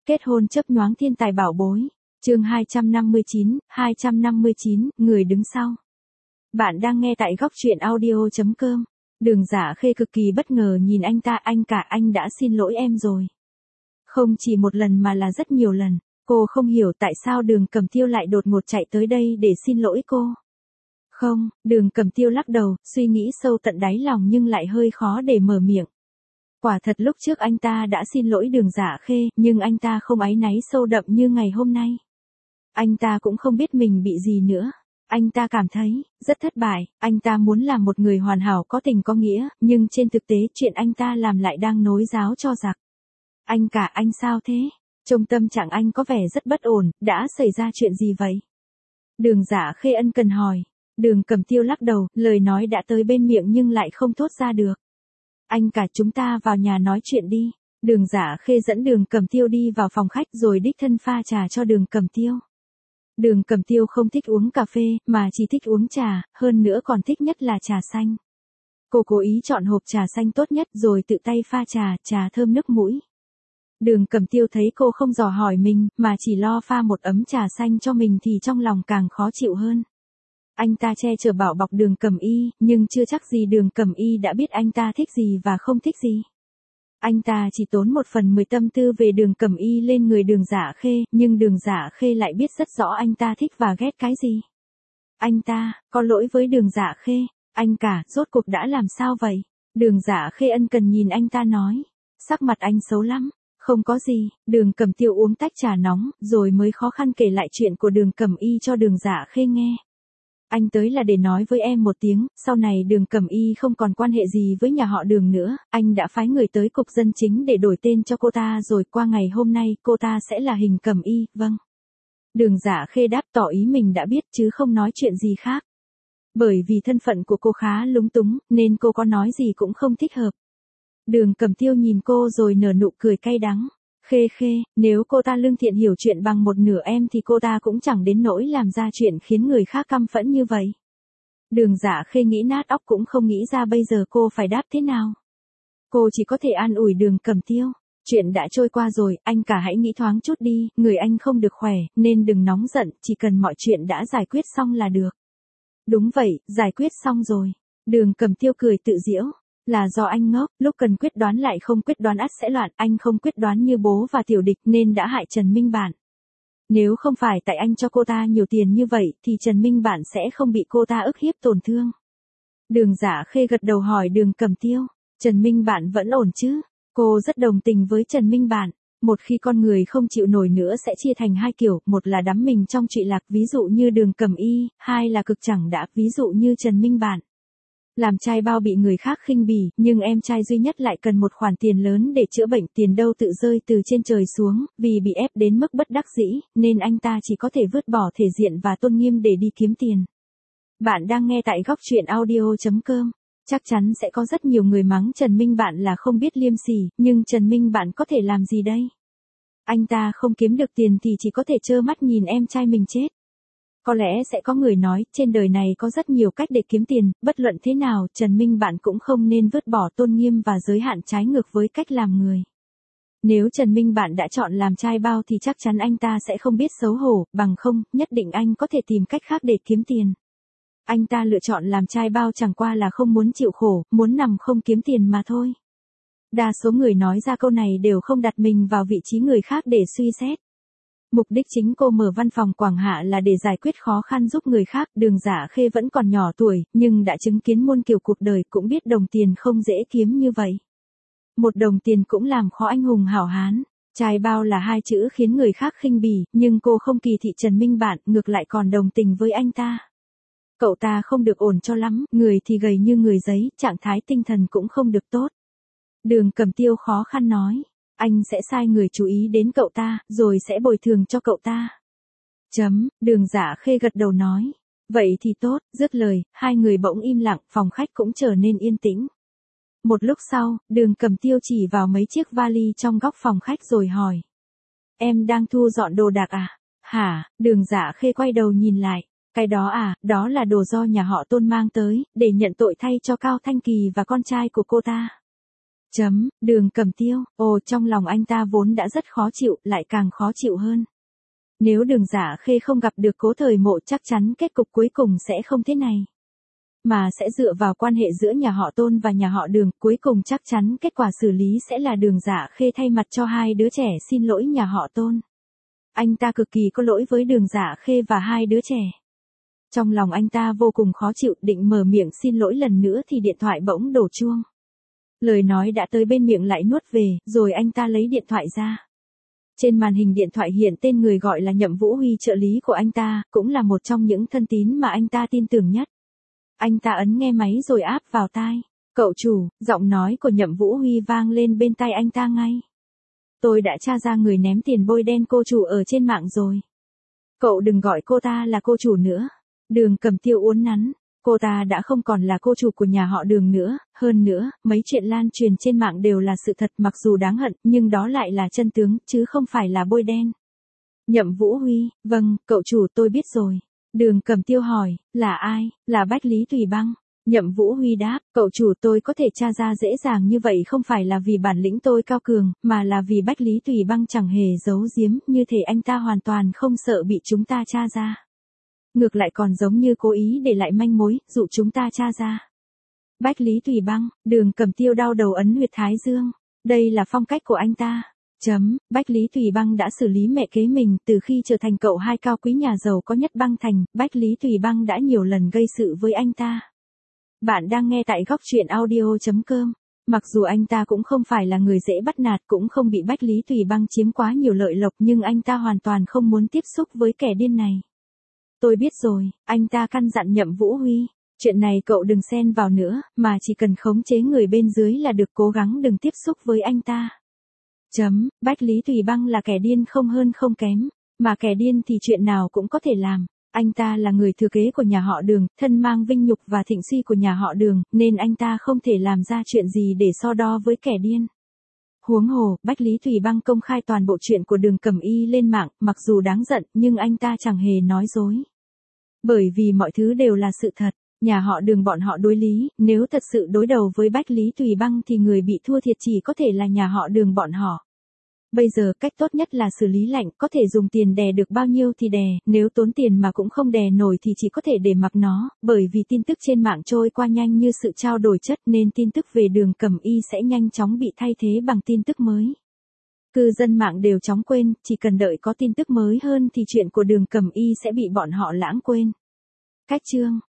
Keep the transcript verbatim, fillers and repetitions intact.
Kết hôn chớp nhoáng thiên tài bảo bối. Chương hai trăm năm mươi chín, hai trăm năm mươi chín, người đứng sau. Bạn đang nghe tại góc truyện audio chấm com. Đường Dạ Khê cực kỳ bất ngờ nhìn anh ta, anh cả anh đã xin lỗi em rồi. Không chỉ một lần mà là rất nhiều lần. Cô không hiểu tại sao Đường Cẩm Tiêu lại đột ngột chạy tới đây để xin lỗi cô. Không, Đường Cẩm Tiêu lắc đầu, suy nghĩ sâu tận đáy lòng nhưng lại hơi khó để mở miệng. Quả thật lúc trước anh ta đã xin lỗi Đường Dạ Khê, nhưng anh ta không áy náy sâu đậm như ngày hôm nay. Anh ta cũng không biết mình bị gì nữa. Anh ta cảm thấy rất thất bại, anh ta muốn làm một người hoàn hảo có tình có nghĩa, nhưng trên thực tế chuyện anh ta làm lại đang nối giáo cho giặc. Anh cả anh sao thế? Trong tâm trạng anh có vẻ rất bất ổn, đã xảy ra chuyện gì vậy? Đường Dạ Khê ân cần hỏi. Đường Cẩm Tiêu lắc đầu, lời nói đã tới bên miệng nhưng lại không thốt ra được. Anh cả chúng ta vào nhà nói chuyện đi. Đường Dạ Khê dẫn Đường Cẩm Tiêu đi vào phòng khách rồi đích thân pha trà cho Đường Cẩm Tiêu. Đường Cẩm Tiêu không thích uống cà phê, mà chỉ thích uống trà, hơn nữa còn thích nhất là trà xanh. Cô cố ý chọn hộp trà xanh tốt nhất rồi tự tay pha trà, trà thơm nước mũi. Đường Cẩm Tiêu thấy cô không dò hỏi mình, mà chỉ lo pha một ấm trà xanh cho mình thì trong lòng càng khó chịu hơn. Anh ta che chở bảo bọc Đường Cẩm Y, nhưng chưa chắc gì Đường Cẩm Y đã biết anh ta thích gì và không thích gì. Anh ta chỉ tốn một phần mười tâm tư về Đường Cẩm Y lên người Đường Dạ Khê, nhưng Đường Dạ Khê lại biết rất rõ anh ta thích và ghét cái gì. Anh ta, có lỗi với Đường Dạ Khê, anh cả, rốt cuộc đã làm sao vậy? Đường Dạ Khê ân cần nhìn anh ta nói, sắc mặt anh xấu lắm. Không có gì, Đường Cẩm Tiêu uống tách trà nóng, rồi mới khó khăn kể lại chuyện của Đường Cẩm Y cho Đường Dạ Khê nghe. Anh tới là để nói với em một tiếng, sau này Đường Cẩm Y không còn quan hệ gì với nhà họ Đường nữa, anh đã phái người tới cục dân chính để đổi tên cho cô ta rồi, qua ngày hôm nay cô ta sẽ là Hình Cẩm Y, vâng. Đường Dạ Khê đáp tỏ ý mình đã biết chứ không nói chuyện gì khác. Bởi vì thân phận của cô khá lúng túng, nên cô có nói gì cũng không thích hợp. Đường Cẩm Tiêu nhìn cô rồi nở nụ cười cay đắng. Khê Khê, nếu cô ta lương thiện hiểu chuyện bằng một nửa em thì cô ta cũng chẳng đến nỗi làm ra chuyện khiến người khác căm phẫn như vậy. Đường Dạ Khê nghĩ nát óc cũng không nghĩ ra bây giờ cô phải đáp thế nào. Cô chỉ có thể an ủi Đường Cẩm Tiêu. Chuyện đã trôi qua rồi, anh cả hãy nghĩ thoáng chút đi, người anh không được khỏe, nên đừng nóng giận, chỉ cần mọi chuyện đã giải quyết xong là được. Đúng vậy, giải quyết xong rồi. Đường Cẩm Tiêu cười tự giễu. Là do anh ngốc, lúc cần quyết đoán lại không quyết đoán ắt sẽ loạn, anh không quyết đoán như bố và tiểu địch nên đã hại Trần Minh Bản. Nếu không phải tại anh cho cô ta nhiều tiền như vậy thì Trần Minh Bản sẽ không bị cô ta ức hiếp tổn thương. Đường Dạ Khê gật đầu hỏi Đường Cẩm Tiêu, Trần Minh Bản vẫn ổn chứ? Cô rất đồng tình với Trần Minh Bản. Một khi con người không chịu nổi nữa sẽ chia thành hai kiểu, một là đắm mình trong trụy lạc ví dụ như Đường Cẩm Y, hai là cực chẳng đã ví dụ như Trần Minh Bản. Làm trai bao bị người khác khinh bỉ, nhưng em trai duy nhất lại cần một khoản tiền lớn để chữa bệnh, tiền đâu tự rơi từ trên trời xuống, vì bị ép đến mức bất đắc dĩ, nên anh ta chỉ có thể vứt bỏ thể diện và tôn nghiêm để đi kiếm tiền. Bạn đang nghe tại góc truyện audio chấm com. Chắc chắn sẽ có rất nhiều người mắng Trần Minh Bản là không biết liêm sỉ, nhưng Trần Minh Bản có thể làm gì đây? Anh ta không kiếm được tiền thì chỉ có thể trơ mắt nhìn em trai mình chết. Có lẽ sẽ có người nói, trên đời này có rất nhiều cách để kiếm tiền, bất luận thế nào, Trần Minh Bản cũng không nên vứt bỏ tôn nghiêm và giới hạn trái ngược với cách làm người. Nếu Trần Minh Bản đã chọn làm trai bao thì chắc chắn anh ta sẽ không biết xấu hổ, bằng không, nhất định anh có thể tìm cách khác để kiếm tiền. Anh ta lựa chọn làm trai bao chẳng qua là không muốn chịu khổ, muốn nằm không kiếm tiền mà thôi. Đa số người nói ra câu này đều không đặt mình vào vị trí người khác để suy xét. Mục đích chính cô mở văn phòng Quảng Hạ là để giải quyết khó khăn giúp người khác. Đường Dạ Khê vẫn còn nhỏ tuổi, nhưng đã chứng kiến muôn kiểu cuộc đời, cũng biết đồng tiền không dễ kiếm như vậy. Một đồng tiền cũng làm khó anh hùng hảo hán. Trai bao là hai chữ khiến người khác khinh bỉ, nhưng cô không kỳ thị Trần Minh Bản, ngược lại còn đồng tình với anh ta. Cậu ta không được ổn cho lắm, người thì gầy như người giấy, trạng thái tinh thần cũng không được tốt. Đường Cẩm Tiêu khó khăn nói. Anh sẽ sai người chú ý đến cậu ta, rồi sẽ bồi thường cho cậu ta. Chấm, Đường Dạ Khê gật đầu nói. Vậy thì tốt, dứt lời, hai người bỗng im lặng, phòng khách cũng trở nên yên tĩnh. Một lúc sau, Đường Cẩm Tiêu chỉ vào mấy chiếc vali trong góc phòng khách rồi hỏi. Em đang thu dọn đồ đạc à? Hả? Đường Dạ Khê quay đầu nhìn lại. Cái đó à, đó là đồ do nhà họ Tôn mang tới, để nhận tội thay cho Cao Thanh Kỳ và con trai của cô ta. Chấm, Đường Cẩm Tiêu, ồ trong lòng anh ta vốn đã rất khó chịu, lại càng khó chịu hơn. Nếu Đường Giả Khê không gặp được Cố Thời Mộ chắc chắn kết cục cuối cùng sẽ không thế này. Mà sẽ dựa vào quan hệ giữa nhà họ Tôn và nhà họ Đường, cuối cùng chắc chắn kết quả xử lý sẽ là Đường Giả Khê thay mặt cho hai đứa trẻ xin lỗi nhà họ Tôn. Anh ta cực kỳ có lỗi với Đường Giả Khê và hai đứa trẻ. Trong lòng anh ta vô cùng khó chịu, định mở miệng xin lỗi lần nữa thì điện thoại bỗng đổ chuông. Lời nói đã tới bên miệng lại nuốt về, rồi anh ta lấy điện thoại ra. Trên màn hình điện thoại hiện tên người gọi là Nhậm Vũ Huy, trợ lý của anh ta, cũng là một trong những thân tín mà anh ta tin tưởng nhất. Anh ta ấn nghe máy rồi áp vào tai. Cậu chủ, giọng nói của Nhậm Vũ Huy vang lên bên tai anh ta ngay. Tôi đã tra ra người ném tiền bôi đen cô chủ ở trên mạng rồi. Cậu đừng gọi cô ta là cô chủ nữa. Đường Cẩm Tiêu uốn nắn. Cô ta đã không còn là cô chủ của nhà họ Đường nữa, hơn nữa, mấy chuyện lan truyền trên mạng đều là sự thật, mặc dù đáng hận, nhưng đó lại là chân tướng, chứ không phải là bôi đen. Nhậm Vũ Huy, vâng, cậu chủ tôi biết rồi. Đường Cẩm Tiêu hỏi, là ai, là Bách Lý Tùy Băng. Nhậm Vũ Huy đáp, cậu chủ tôi có thể tra ra dễ dàng như vậy không phải là vì bản lĩnh tôi cao cường, mà là vì Bách Lý Tùy Băng chẳng hề giấu giếm, như thể anh ta hoàn toàn không sợ bị chúng ta tra ra. Ngược lại còn giống như cố ý để lại manh mối, dụ chúng ta tra ra. Bách Lý Tùy Băng, Đường Cẩm Tiêu đau đầu ấn huyệt thái dương. Đây là phong cách của anh ta. Chấm, Bách Lý Tùy Băng đã xử lý mẹ kế mình, từ khi trở thành cậu hai cao quý nhà giàu có nhất băng thành, Bách Lý Tùy Băng đã nhiều lần gây sự với anh ta. Bạn đang nghe tại góc truyện audio chấm com. Mặc dù anh ta cũng không phải là người dễ bắt nạt, cũng không bị Bách Lý Tùy Băng chiếm quá nhiều lợi lộc, nhưng anh ta hoàn toàn không muốn tiếp xúc với kẻ điên này. Tôi biết rồi, anh ta căn dặn Nhậm Vũ Huy. Chuyện này cậu đừng xen vào nữa, mà chỉ cần khống chế người bên dưới là được, cố gắng đừng tiếp xúc với anh ta. Chấm, Bách Lý Tùy Băng là kẻ điên không hơn không kém, mà kẻ điên thì chuyện nào cũng có thể làm. Anh ta là người thừa kế của nhà họ Đường, thân mang vinh nhục và thịnh suy của nhà họ Đường, nên anh ta không thể làm ra chuyện gì để so đo với kẻ điên. Huống hồ, Bách Lý Tùy Băng công khai toàn bộ chuyện của Đường Cẩm Y lên mạng, mặc dù đáng giận, nhưng anh ta chẳng hề nói dối. Bởi vì mọi thứ đều là sự thật, nhà họ Đường bọn họ đối lý, nếu thật sự đối đầu với Bách Lý Tùy Băng thì người bị thua thiệt chỉ có thể là nhà họ Đường bọn họ. Bây giờ cách tốt nhất là xử lý lạnh, có thể dùng tiền đè được bao nhiêu thì đè, nếu tốn tiền mà cũng không đè nổi thì chỉ có thể để mặc nó, bởi vì tin tức trên mạng trôi qua nhanh như sự trao đổi chất nên tin tức về Đường Cẩm Y sẽ nhanh chóng bị thay thế bằng tin tức mới. Cư dân mạng đều chóng quên, chỉ cần đợi có tin tức mới hơn thì chuyện của Đường Cẩm Y sẽ bị bọn họ lãng quên. Cách chương